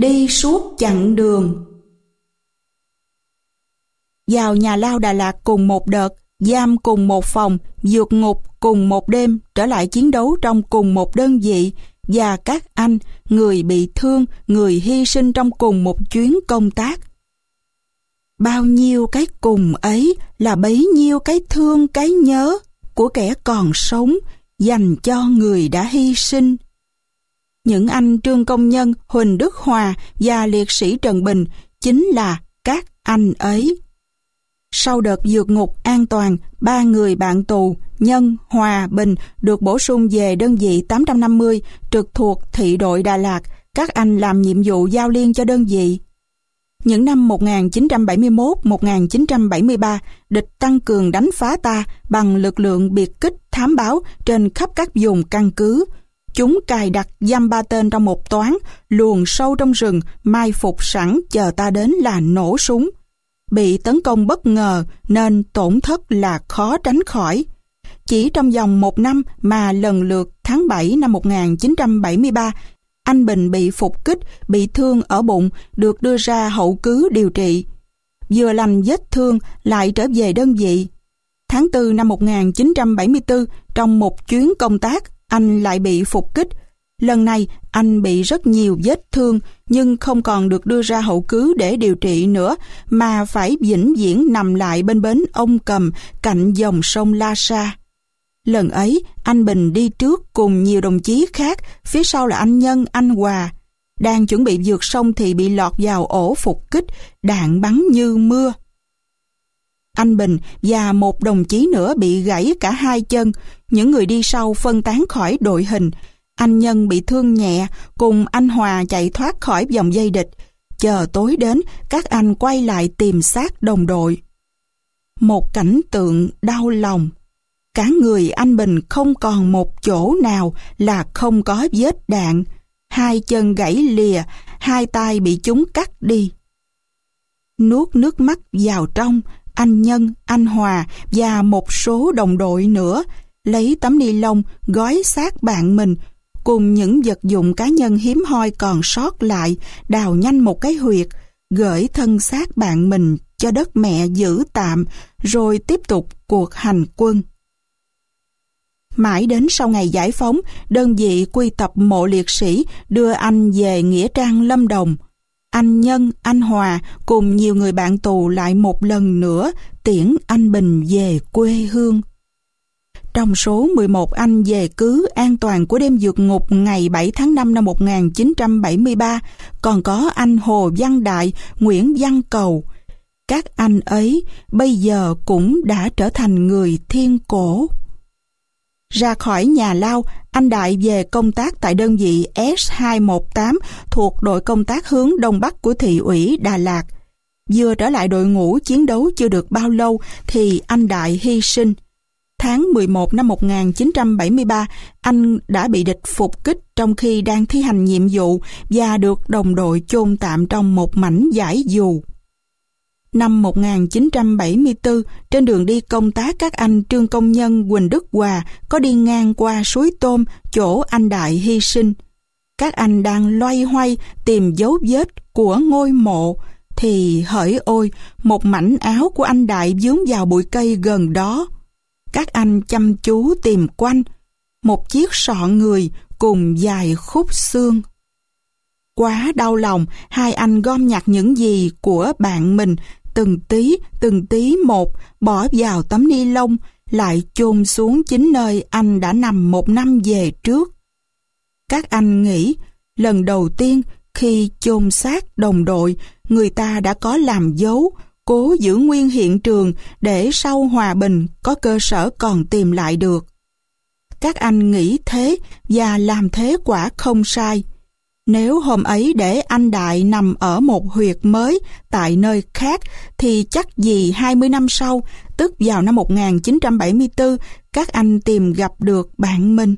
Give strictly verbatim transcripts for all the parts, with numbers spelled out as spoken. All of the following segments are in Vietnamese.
đi suốt chặng đường. Vào nhà lao Đà Lạt cùng một đợt, giam cùng một phòng, vượt ngục cùng một đêm, trở lại chiến đấu trong cùng một đơn vị, và các anh, người bị thương, người hy sinh trong cùng một chuyến công tác. Bao nhiêu cái cùng ấy là bấy nhiêu cái thương cái nhớ của kẻ còn sống dành cho người đã hy sinh. Những anh Trương Công Nhân, Huỳnh Đức Hòa và liệt sĩ Trần Bình chính là các anh ấy. Sau đợt vượt ngục an toàn, ba người bạn tù Nhân, Hòa, Bình được bổ sung về đơn vị tám trăm năm mươi trực thuộc thị đội Đà Lạt. Các anh làm nhiệm vụ giao liên cho đơn vị. Những năm một nghìn chín trăm bảy mươi mốt đến một nghìn chín trăm bảy mươi ba, địch tăng cường đánh phá ta bằng lực lượng biệt kích thám báo trên khắp các vùng căn cứ. Chúng cài đặt giam ba tên trong một toán, luồn sâu trong rừng, mai phục sẵn chờ ta đến là nổ súng. Bị tấn công bất ngờ nên tổn thất là khó tránh khỏi. Chỉ trong vòng một năm mà lần lượt tháng bảy năm một nghìn chín trăm bảy mươi ba, anh Bình bị phục kích, bị thương ở bụng, được đưa ra hậu cứ điều trị. Vừa lành vết thương lại trở về đơn vị. Tháng tư năm một nghìn chín trăm bảy mươi tư, trong một chuyến công tác, anh lại bị phục kích. Lần này anh bị rất nhiều vết thương nhưng không còn được đưa ra hậu cứ để điều trị nữa mà phải vĩnh viễn nằm lại bên bến Ông Cầm cạnh dòng sông La Sa. Lần ấy anh Bình đi trước cùng nhiều đồng chí khác, phía sau là anh Nhân, anh Hòa. Đang chuẩn bị vượt sông thì bị lọt vào ổ phục kích, đạn bắn như mưa. Anh Bình và một đồng chí nữa bị gãy cả hai chân. Những người đi sau phân tán khỏi đội hình. Anh Nhân bị thương nhẹ, cùng anh Hòa chạy thoát khỏi vòng dây địch. Chờ tối đến, các anh quay lại tìm xác đồng đội. Một cảnh tượng đau lòng. Cả người anh Bình không còn một chỗ nào là không có vết đạn. Hai chân gãy lìa, hai tay bị chúng cắt đi. Nuốt nước mắt vào trong, anh Nhân, anh Hòa và một số đồng đội nữa lấy tấm ni lông gói xác bạn mình cùng những vật dụng cá nhân hiếm hoi còn sót lại, đào nhanh một cái huyệt, gửi thân xác bạn mình cho đất mẹ giữ tạm, rồi tiếp tục cuộc hành quân. Mãi đến sau ngày giải phóng, đơn vị quy tập mộ liệt sĩ đưa anh về Nghĩa Trang Lâm Đồng. Anh Nhân, anh Hòa cùng nhiều người bạn tù lại một lần nữa tiễn anh Bình về quê hương. Trong số mười một anh về cứ an toàn của đêm vượt ngục ngày bảy tháng năm năm một nghìn chín trăm bảy mươi ba, còn có anh Hồ Văn Đại, Nguyễn Văn Cầu. Các anh ấy bây giờ cũng đã trở thành người thiên cổ. Ra khỏi nhà lao, anh Đại về công tác tại đơn vị S hai một tám thuộc đội công tác hướng Đông Bắc của thị ủy Đà Lạt. Vừa trở lại đội ngũ chiến đấu chưa được bao lâu thì anh Đại hy sinh. Tháng mười một năm một nghìn chín trăm bảy mươi ba, anh đã bị địch phục kích trong khi đang thi hành nhiệm vụ và được đồng đội chôn tạm trong một mảnh vải dù. Năm một nghìn chín trăm bảy mươi tư, trên đường đi công tác, các anh Trương Công Nhân, Huỳnh Đức Hòa có đi ngang qua suối Tôm, chỗ anh Đại hy sinh. Các anh đang loay hoay tìm dấu vết của ngôi mộ, thì hỡi ôi, một mảnh áo của anh Đại vướng vào bụi cây gần đó. Các anh chăm chú tìm quanh, một chiếc sọ người cùng vài khúc xương. Quá đau lòng, hai anh gom nhặt những gì của bạn mình, từng tí, từng tí một, bỏ vào tấm ni lông, lại chôn xuống chính nơi anh đã nằm một năm về trước. Các anh nghĩ, lần đầu tiên khi chôn xác đồng đội, người ta đã có làm dấu, cố giữ nguyên hiện trường để sau hòa bình có cơ sở còn tìm lại được. Các anh nghĩ thế và làm thế quả không sai. Nếu hôm ấy để anh Đại nằm ở một huyệt mới tại nơi khác thì chắc gì hai mươi năm sau, tức vào năm một nghìn chín trăm bảy mươi tư, các anh tìm gặp được bạn mình.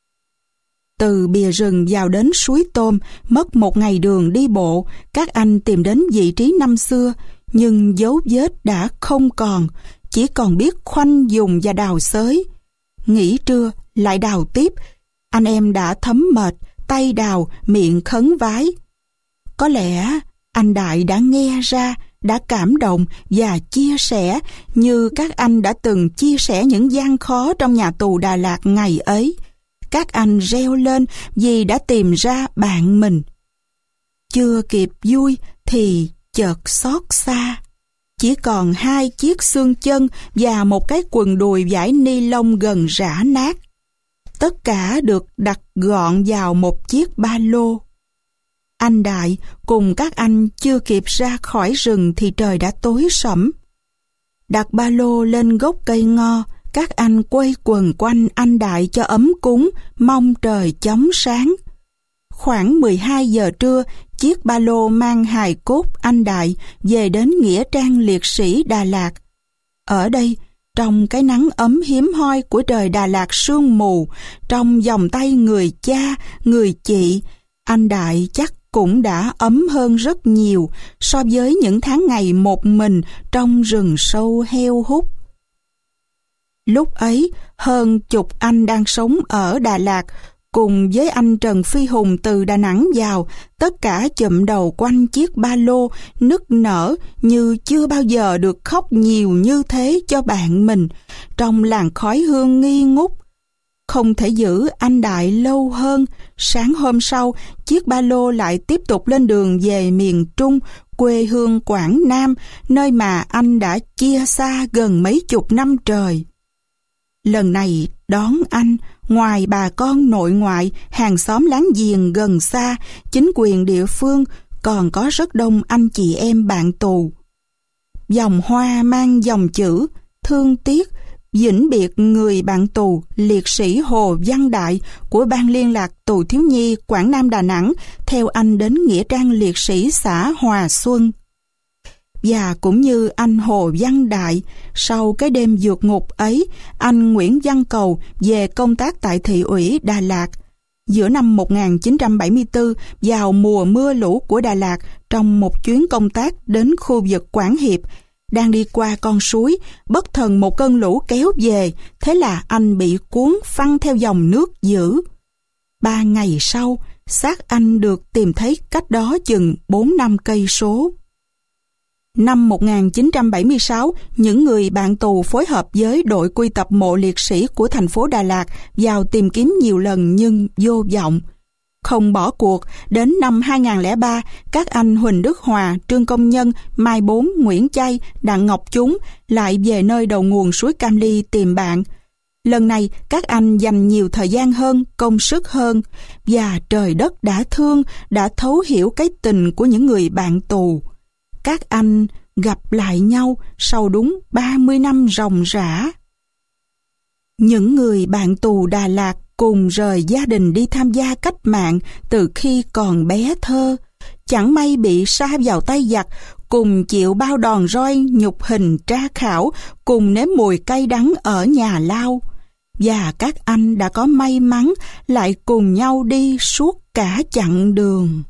Từ bìa rừng vào đến suối Tôm, mất một ngày đường đi bộ, các anh tìm đến vị trí năm xưa, nhưng dấu vết đã không còn, chỉ còn biết khoanh vùng và đào xới. Nghỉ trưa, lại đào tiếp, anh em đã thấm mệt, tay đào, miệng khấn vái. Có lẽ anh Đại đã nghe ra, đã cảm động và chia sẻ như các anh đã từng chia sẻ những gian khó trong nhà tù Đà Lạt ngày ấy. Các anh reo lên vì đã tìm ra bạn mình. Chưa kịp vui thì chợt xót xa. Chỉ còn hai chiếc xương chân và một cái quần đùi vải ni lông gần rã nát. Tất cả được đặt gọn vào một chiếc ba lô. Anh Đại cùng các anh chưa kịp ra khỏi rừng thì trời đã tối sẫm. Đặt ba lô lên gốc cây ngo, các anh quây quần quanh anh Đại cho ấm cúng, mong trời chóng sáng. Khoảng mười hai giờ trưa, chiếc ba lô mang hài cốt anh Đại về đến Nghĩa trang liệt sĩ Đà Lạt. Ở đây, trong cái nắng ấm hiếm hoi của trời Đà Lạt sương mù, trong vòng tay người cha, người chị, anh Đại chắc cũng đã ấm hơn rất nhiều so với những tháng ngày một mình trong rừng sâu heo hút. Lúc ấy, hơn chục anh đang sống ở Đà Lạt, cùng với anh Trần Phi Hùng từ Đà Nẵng vào, tất cả chụm đầu quanh chiếc ba lô, nức nở như chưa bao giờ được khóc nhiều như thế cho bạn mình, trong làn khói hương nghi ngút. Không thể giữ anh Đại lâu hơn, sáng hôm sau, chiếc ba lô lại tiếp tục lên đường về miền Trung, quê hương Quảng Nam, nơi mà anh đã chia xa gần mấy chục năm trời. Lần này đón anh, ngoài bà con nội ngoại, hàng xóm láng giềng gần xa, chính quyền địa phương, còn có rất đông anh chị em bạn tù. Vòng hoa mang dòng chữ thương tiếc, vĩnh biệt người bạn tù liệt sĩ Hồ Văn Đại của Ban Liên lạc Tù Thiếu nhi Quảng Nam Đà Nẵng theo anh đến Nghĩa trang liệt sĩ xã Hòa Xuân. Và cũng như anh Hồ Văn Đại, sau cái đêm vượt ngục ấy, anh Nguyễn Văn Cầu về công tác tại thị ủy Đà Lạt. Giữa năm một nghìn chín trăm bảy mươi tư, vào mùa mưa lũ của Đà Lạt, trong một chuyến công tác đến khu vực Quảng Hiệp, đang đi qua con suối, bất thần một cơn lũ kéo về, thế là anh bị cuốn phăng theo dòng nước dữ. Ba ngày sau, xác anh được tìm thấy cách đó chừng bốn năm cây số. Năm một nghìn chín trăm bảy mươi sáu, những người bạn tù phối hợp với đội quy tập mộ liệt sĩ của thành phố Đà Lạt vào tìm kiếm nhiều lần nhưng vô vọng. Không bỏ cuộc, đến năm hai nghìn không trăm lẻ ba, các anh Huỳnh Đức Hòa, Trương Công Nhân, Mai Bốn, Nguyễn Chay, Đặng Ngọc Chúng lại về nơi đầu nguồn suối Cam Ly tìm bạn. Lần này, các anh dành nhiều thời gian hơn, công sức hơn, và trời đất đã thương, đã thấu hiểu cái tình của những người bạn tù. Các anh gặp lại nhau sau đúng ba mươi năm ròng rã. Những người bạn tù Đà Lạt cùng rời gia đình đi tham gia cách mạng từ khi còn bé thơ, chẳng may bị sa vào tay giặc, cùng chịu bao đòn roi nhục hình tra khảo, cùng nếm mùi cay đắng ở nhà lao. Và các anh đã có may mắn lại cùng nhau đi suốt cả chặng đường.